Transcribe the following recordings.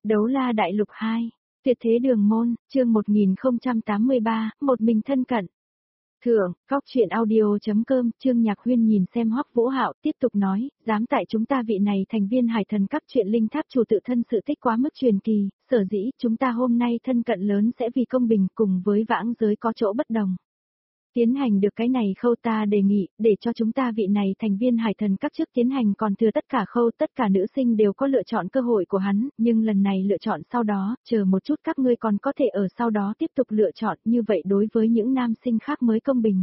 Đấu la đại lục 2, tuyệt thế đường môn, chương 1083, một mình thân cận. Thượng, Cóc truyện audio.com, Trương Nhạc Huyên nhìn xem Hoắc Vũ Hạo, tiếp tục nói, dám tại chúng ta vị này thành viên Hải Thần Các truyện linh tháp chủ tự thân sự tích quá mức truyền kỳ, sở dĩ chúng ta hôm nay thân cận lớn sẽ vì công bình cùng với vãng giới có chỗ bất đồng. Tiến hành được cái này khâu ta đề nghị, để cho chúng ta vị này thành viên Hải Thần Các trước tiến hành còn thừa tất cả khâu, tất cả nữ sinh đều có lựa chọn cơ hội của hắn, nhưng lần này lựa chọn sau đó, chờ một chút các ngươi còn có thể ở sau đó tiếp tục lựa chọn, như vậy đối với những nam sinh khác mới công bình.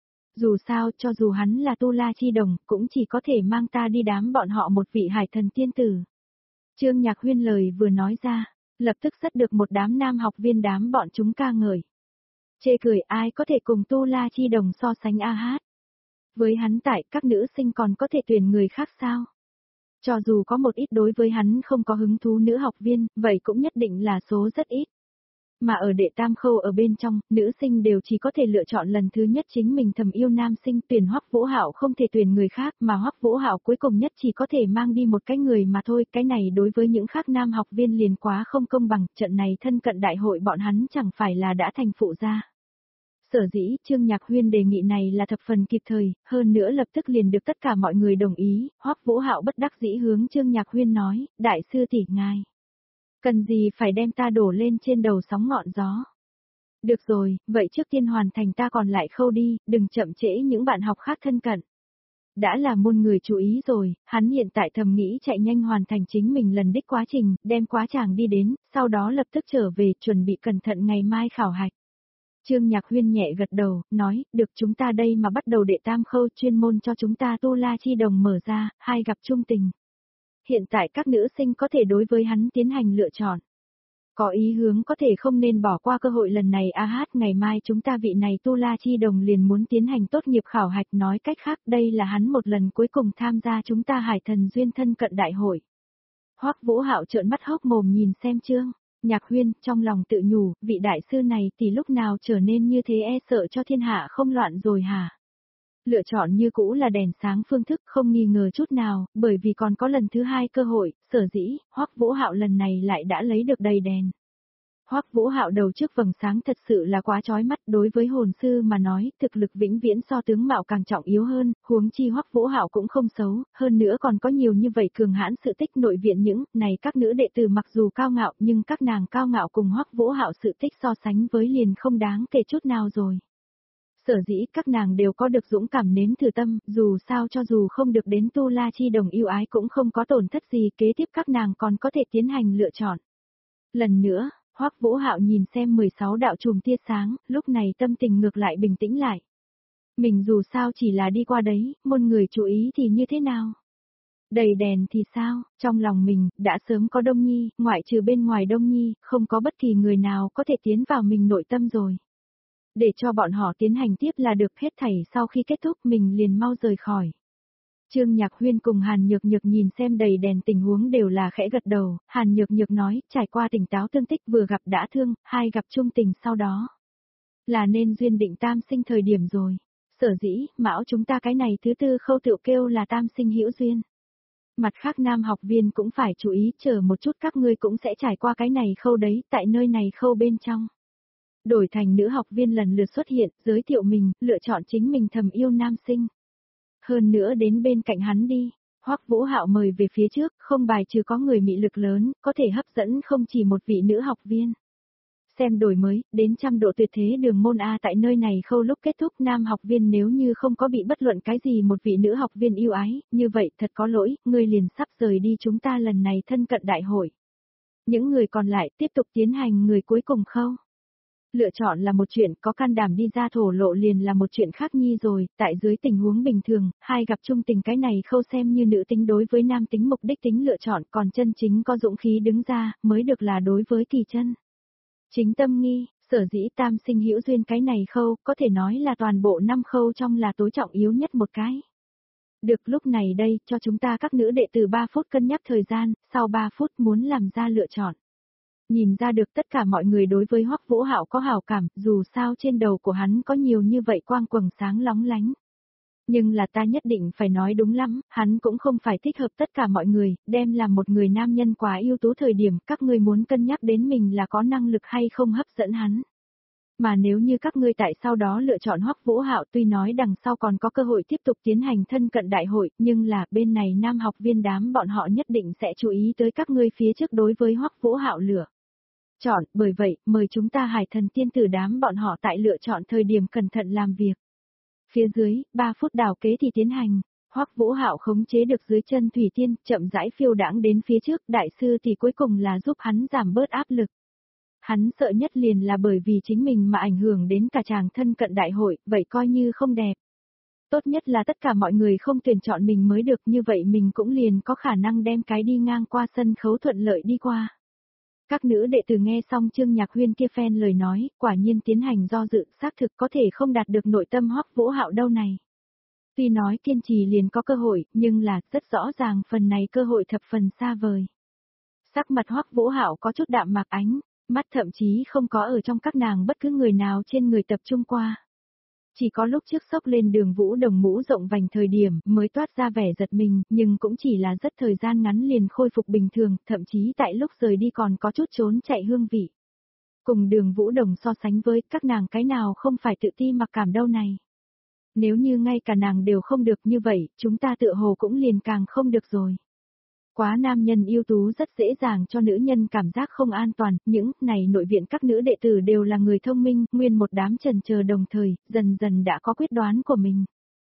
Dù sao, cho dù hắn là Tu La Chi Đồng, cũng chỉ có thể mang ta đi đám bọn họ một vị Hải Thần tiên tử. Trương Nhạc Huyên lời vừa nói ra, lập tức rất được một đám nam học viên đám bọn chúng ca ngợi. Chê cười ai có thể cùng Tu La Chi Đồng so sánh a hát. Với hắn tại các nữ sinh còn có thể tuyển người khác sao? Cho dù có một ít đối với hắn không có hứng thú nữ học viên, vậy cũng nhất định là số rất ít. Mà ở đệ tam khâu ở bên trong, nữ sinh đều chỉ có thể lựa chọn lần thứ nhất chính mình thầm yêu nam sinh, tuyển Hoắc Vũ Hạo không thể tuyển người khác, mà Hoắc Vũ Hạo cuối cùng nhất chỉ có thể mang đi một cái người mà thôi, cái này đối với những khác nam học viên liền quá không công bằng, trận này thân cận đại hội bọn hắn chẳng phải là đã thành phụ gia. Sở dĩ, Trương Nhạc Huyên đề nghị này là thập phần kịp thời, hơn nữa lập tức liền được tất cả mọi người đồng ý, Hoắc Vũ Hạo bất đắc dĩ hướng Trương Nhạc Huyên nói, đại sư tỷ ngài. Cần gì phải đem ta đổ lên trên đầu sóng ngọn gió. Được rồi, vậy trước tiên hoàn thành ta còn lại khâu đi, đừng chậm trễ những bạn học khác thân cận. Đã là muôn người chú ý rồi, hắn hiện tại thầm nghĩ chạy nhanh hoàn thành chính mình lần đích quá trình, đem quá tràng đi đến, sau đó lập tức trở về chuẩn bị cẩn thận ngày mai khảo hạch. Trương Nhạc Huyên nhẹ gật đầu, nói, được chúng ta đây mà bắt đầu đệ tam khâu chuyên môn cho chúng ta Tu La Chi Đồng mở ra, hai gặp trung tình. Hiện tại các nữ sinh có thể đối với hắn tiến hành lựa chọn. Có ý hướng có thể không nên bỏ qua cơ hội lần này a hát ngày mai chúng ta vị này Tu La Chi Đồng liền muốn tiến hành tốt nghiệp khảo hạch nói cách khác đây là hắn một lần cuối cùng tham gia chúng ta Hải Thần duyên thân cận đại hội. Hoắc Vũ Hạo trợn mắt hốc mồm nhìn xem Trương Nhạc Huyên, trong lòng tự nhủ, vị đại sư này thì lúc nào trở nên như thế e sợ cho thiên hạ không loạn rồi hả? Lựa chọn như cũ là đèn sáng phương thức không nghi ngờ chút nào, bởi vì còn có lần thứ hai cơ hội, sở dĩ, Hoắc Vũ Hạo lần này lại đã lấy được đầy đèn. Hoắc Vũ Hạo đầu trước vầng sáng thật sự là quá chói mắt, đối với hồn sư mà nói, thực lực vĩnh viễn so tướng mạo càng trọng yếu hơn, huống chi Hoắc Vũ Hạo cũng không xấu, hơn nữa còn có nhiều như vậy cường hãn sự tích nội viện những, này các nữ đệ tử mặc dù cao ngạo nhưng các nàng cao ngạo cùng Hoắc Vũ Hạo sự tích so sánh với liền không đáng kể chút nào rồi. Sở dĩ các nàng đều có được dũng cảm nếm thử tâm, dù sao cho dù không được đến Tu La Chi Đồng yêu ái cũng không có tổn thất gì, kế tiếp các nàng còn có thể tiến hành lựa chọn. Lần nữa, Hoắc Vũ Hạo nhìn xem 16 đạo chùm tia sáng, lúc này tâm tình ngược lại bình tĩnh lại. Mình dù sao chỉ là đi qua đấy, môn người chú ý thì như thế nào? Đầy đèn thì sao, trong lòng mình, đã sớm có Đông Nhi, ngoại trừ bên ngoài Đông Nhi, không có bất kỳ người nào có thể tiến vào mình nội tâm rồi. Để cho bọn họ tiến hành tiếp là được hết thảy sau khi kết thúc mình liền mau rời khỏi. Trương Nhạc Huyên cùng Hàn Nhược Nhược nhìn xem đầy đèn tình huống đều là khẽ gật đầu, Hàn Nhược Nhược nói, trải qua tỉnh táo tương tích vừa gặp đã thương, hai gặp trung tình sau đó. Là nên duyên định tam sinh thời điểm rồi. Sở dĩ, mão chúng ta cái này thứ tư khâu tự kêu là tam sinh hữu duyên. Mặt khác nam học viên cũng phải chú ý, chờ một chút các ngươi cũng sẽ trải qua cái này khâu đấy, tại nơi này khâu bên trong. Đổi thành nữ học viên lần lượt xuất hiện, giới thiệu mình, lựa chọn chính mình thầm yêu nam sinh. Hơn nữa đến bên cạnh hắn đi, Hoắc Vũ Hạo mời về phía trước, không bài trừ có người mị lực lớn, có thể hấp dẫn không chỉ một vị nữ học viên. Xem đổi mới, đến trăm độ tuyệt thế đường môn A tại nơi này khâu lúc kết thúc nam học viên nếu như không có bị bất luận cái gì một vị nữ học viên yêu ái, như vậy thật có lỗi, ngươi liền sắp rời đi chúng ta lần này thân cận đại hội. Những người còn lại tiếp tục tiến hành người cuối cùng khâu. Lựa chọn là một chuyện, có can đảm đi ra thổ lộ liền là một chuyện khác nhi rồi, tại dưới tình huống bình thường, hai gặp trung tình cái này khâu xem như nữ tính đối với nam tính mục đích tính lựa chọn, còn chân chính có dũng khí đứng ra, mới được là đối với kỳ chân. Chính tâm nghi, sở dĩ tam sinh hữu duyên cái này khâu, có thể nói là toàn bộ 5 khâu trong là tối trọng yếu nhất một cái. Được lúc này đây, cho chúng ta các nữ đệ tử 3 phút cân nhắc thời gian, sau 3 phút muốn làm ra lựa chọn. Nhìn ra được tất cả mọi người đối với Hoắc Vũ Hạo có hảo cảm, dù sao trên đầu của hắn có nhiều như vậy quang quầng sáng lóng lánh. Nhưng là ta nhất định phải nói đúng lắm, hắn cũng không phải thích hợp tất cả mọi người, đem làm một người nam nhân quá ưu tú thời điểm các ngươi muốn cân nhắc đến mình là có năng lực hay không hấp dẫn hắn. Mà nếu như các ngươi tại sau đó lựa chọn Hoắc Vũ Hạo tuy nói đằng sau còn có cơ hội tiếp tục tiến hành thân cận đại hội, nhưng là bên này nam học viên đám bọn họ nhất định sẽ chú ý tới các ngươi phía trước đối với Hoắc Vũ Hạo lựa chọn, bởi vậy, mời chúng ta Hải Thần tiên tử đám bọn họ tại lựa chọn thời điểm cẩn thận làm việc. Phía dưới, 3 phút đào kế thì tiến hành, Hoắc Vũ Hạo khống chế được dưới chân thủy tiên, chậm rãi phiêu đãng đến phía trước, đại sư thì cuối cùng là giúp hắn giảm bớt áp lực. Hắn sợ nhất liền là bởi vì chính mình mà ảnh hưởng đến cả chàng thân cận đại hội, vậy coi như không đẹp. Tốt nhất là tất cả mọi người không tuyển chọn mình mới được, như vậy mình cũng liền có khả năng đem cái đi ngang qua sân khấu thuận lợi đi qua. Các nữ đệ tử nghe xong Trương Nhạc Huyên kia phen lời nói, quả nhiên tiến hành do dự, xác thực có thể không đạt được nội tâm Hoắc Vũ Hạo đâu này. Tuy nói kiên trì liền có cơ hội, nhưng là rất rõ ràng phần này cơ hội thập phần xa vời. Sắc mặt Hoắc Vũ Hạo có chút đạm mạc ánh, mắt thậm chí không có ở trong các nàng bất cứ người nào trên người tập trung qua. Chỉ có lúc trước sốc lên Đường Vũ Đồng mũ rộng vành thời điểm mới toát ra vẻ giật mình, nhưng cũng chỉ là rất thời gian ngắn liền khôi phục bình thường, thậm chí tại lúc rời đi còn có chút trốn chạy hương vị. Cùng Đường Vũ Đồng so sánh với các nàng cái nào không phải tự ti mặc cảm đâu này. Nếu như ngay cả nàng đều không được như vậy, chúng ta tựa hồ cũng liền càng không được rồi. Quá nam nhân ưu tú rất dễ dàng cho nữ nhân cảm giác không an toàn, những này nội viện các nữ đệ tử đều là người thông minh, nguyên một đám trần chờ đồng thời, dần dần đã có quyết đoán của mình.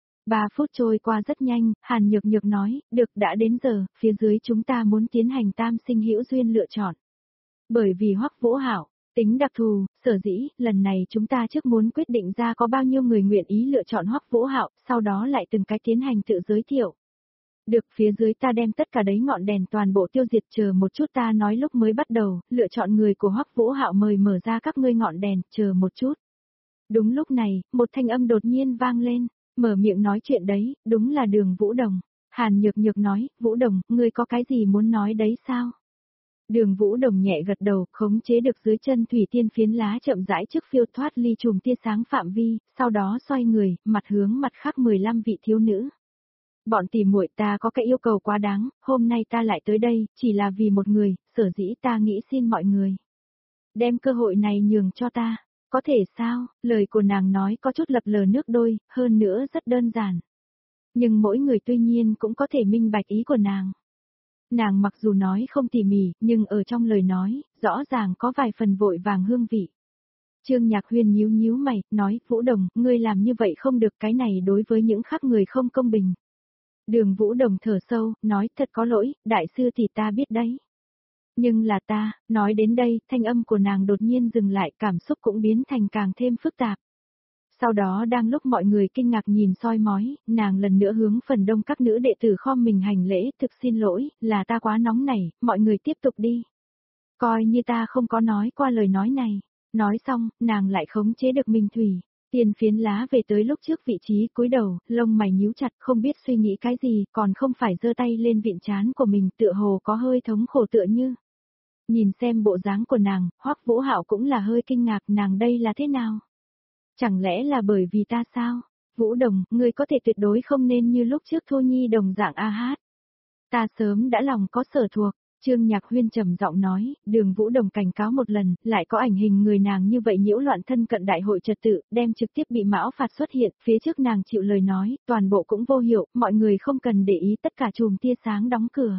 3 phút trôi qua rất nhanh, Hàn Nhược Nhược nói, được đã đến giờ, phía dưới chúng ta muốn tiến hành tam sinh hữu duyên lựa chọn. Bởi vì Hoắc Vũ Hạo, tính đặc thù, sở dĩ, lần này chúng ta trước muốn quyết định ra có bao nhiêu người nguyện ý lựa chọn Hoắc Vũ Hạo, sau đó lại từng cái tiến hành tự giới thiệu. Được, phía dưới ta đem tất cả đấy ngọn đèn toàn bộ tiêu diệt, chờ một chút ta nói lúc mới bắt đầu, lựa chọn người của Hoắc Vũ Hạo mời mở ra các ngươi ngọn đèn, chờ một chút. Đúng lúc này, một thanh âm đột nhiên vang lên, mở miệng nói chuyện đấy, đúng là Đường Vũ Đồng. Hàn Nhược Nhược nói, Vũ Đồng, ngươi có cái gì muốn nói đấy sao? Đường Vũ Đồng nhẹ gật đầu, khống chế được dưới chân thủy tiên phiến lá chậm rãi trước phiêu thoát ly chùm tia sáng phạm vi, sau đó xoay người, mặt hướng mặt khác 15 vị thiếu nữ. Bọn tỉ muội ta có cái yêu cầu quá đáng, hôm nay ta lại tới đây, chỉ là vì một người, sở dĩ ta nghĩ xin mọi người. Đem cơ hội này nhường cho ta, có thể sao, lời của nàng nói có chút lập lờ nước đôi, hơn nữa rất đơn giản. Nhưng mỗi người tuy nhiên cũng có thể minh bạch ý của nàng. Nàng mặc dù nói không tỉ mỉ, nhưng ở trong lời nói, rõ ràng có vài phần vội vàng hương vị. Trương Nhạc Huyên nhíu nhíu mày, nói, Vũ Đồng, ngươi làm như vậy không được, cái này đối với những khác người không công bình. Đường Vũ Đồng thở sâu, nói, thật có lỗi, đại sư thì ta biết đấy. Nhưng là ta, nói đến đây, thanh âm của nàng đột nhiên dừng lại, cảm xúc cũng biến thành càng thêm phức tạp. Sau đó đang lúc mọi người kinh ngạc nhìn soi mói, nàng lần nữa hướng phần đông các nữ đệ tử khom mình hành lễ, thực xin lỗi, là ta quá nóng nảy, mọi người tiếp tục đi. Coi như ta không có nói qua lời nói này. Nói xong, nàng lại khống chế được mình thủy. Tiền phiến lá về tới lúc trước vị trí cúi đầu, lông mày nhíu chặt không biết suy nghĩ cái gì, còn không phải giơ tay lên vịn trán của mình tựa hồ có hơi thống khổ tựa như. Nhìn xem bộ dáng của nàng, Hoắc Vũ Hạo cũng là hơi kinh ngạc, nàng đây là thế nào? Chẳng lẽ là bởi vì ta sao? Vũ Đồng, ngươi có thể tuyệt đối không nên như lúc trước Thu Nhi đồng dạng a hát. Ta sớm đã lòng có sở thuộc. Trương Nhạc Huyên trầm giọng nói, Đường Vũ Đồng cảnh cáo một lần, lại có ảnh hình người nàng như vậy nhiễu loạn thân cận đại hội trật tự, đem trực tiếp bị mão phạt xuất hiện, phía trước nàng chịu lời nói, toàn bộ cũng vô hiệu, mọi người không cần để ý, tất cả chùm tia sáng đóng cửa.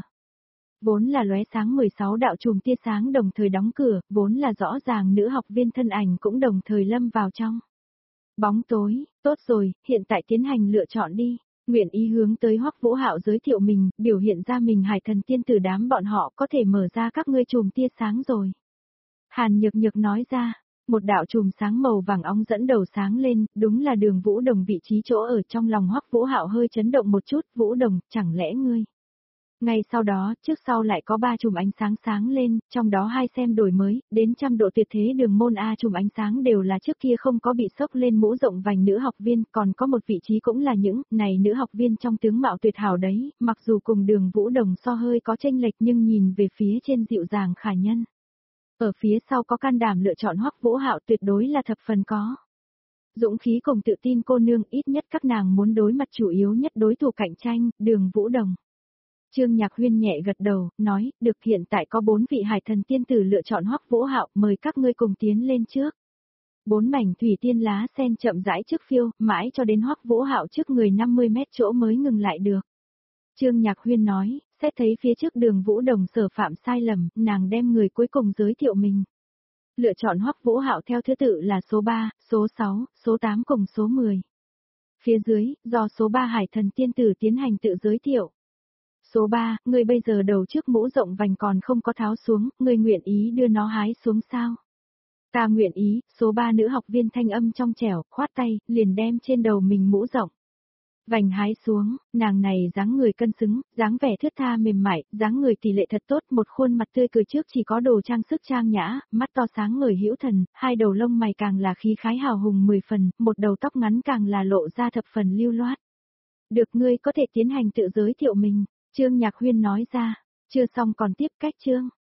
Vốn là lóe sáng 16 đạo chùm tia sáng đồng thời đóng cửa, vốn là rõ ràng nữ học viên thân ảnh cũng đồng thời lâm vào trong bóng tối. Tốt rồi, hiện tại tiến hành lựa chọn đi. Nguyện ý hướng tới Hoắc Vũ Hạo giới thiệu mình, biểu hiện ra mình Hải Thần tiên tử đám bọn họ có thể mở ra các ngươi chùm tia sáng rồi. Hàn Nhược Nhược nói ra, một đạo chùm sáng màu vàng óng dẫn đầu sáng lên, đúng là Đường Vũ Đồng vị trí chỗ ở trong lòng Hoắc Vũ Hạo hơi chấn động một chút, Vũ Đồng, chẳng lẽ ngươi? Ngay sau đó, trước sau lại có 3 chùm ánh sáng sáng lên, trong đó 2 xem đổi mới, đến 100 độ tuyệt thế đường môn A chùm ánh sáng đều là trước kia không có bị sốc lên mũ rộng vành nữ học viên, còn có một vị trí cũng là những, này nữ học viên trong tướng mạo tuyệt hảo đấy, mặc dù cùng Đường Vũ Đồng so hơi có chênh lệch nhưng nhìn về phía trên dịu dàng khả nhân. Ở phía sau có can đảm lựa chọn Hoắc Vũ Hạo tuyệt đối là thập phần có Dũng khí cùng tự tin cô nương, ít nhất các nàng muốn đối mặt chủ yếu nhất đối thủ cạnh tranh, Đường Vũ Đồng. Trương Nhạc Huyên nhẹ gật đầu, nói, được, hiện tại có 4 vị hải thần tiên tử lựa chọn Hoắc Vũ Hạo, mời các ngươi cùng tiến lên trước. 4 mảnh thủy tiên lá sen chậm rãi trước phiêu, mãi cho đến Hoắc Vũ Hạo trước người 50 mét chỗ mới ngừng lại được. Trương Nhạc Huyên nói, xét thấy phía trước Đường Vũ Đồng sở phạm sai lầm, nàng đem người cuối cùng giới thiệu mình. Lựa chọn Hoắc Vũ Hạo theo thứ tự là số 3, số 6, số 8 cùng số 10. Phía dưới, do số 3 hải thần tiên tử tiến hành tự giới thiệu. Số 3, người bây giờ đầu trước mũ rộng vành còn không có tháo xuống, người nguyện ý đưa nó hái xuống sao? Ta nguyện ý, số 3 nữ học viên thanh âm trong trẻo, khoát tay, liền đem trên đầu mình mũ rộng vành hái xuống, nàng này dáng người cân xứng, dáng vẻ thướt tha mềm mại, dáng người tỷ lệ thật tốt, một khuôn mặt tươi cười trước chỉ có đồ trang sức trang nhã, mắt to sáng ngời hữu thần, hai đầu lông mày càng là khí khái hào hùng 10 phần, một đầu tóc ngắn càng là lộ ra thập phần lưu loát. Được, ngươi có thể tiến hành tự giới thiệu mình, Trương Nhạc Huyên nói ra, chưa xong còn tiếp cách chương.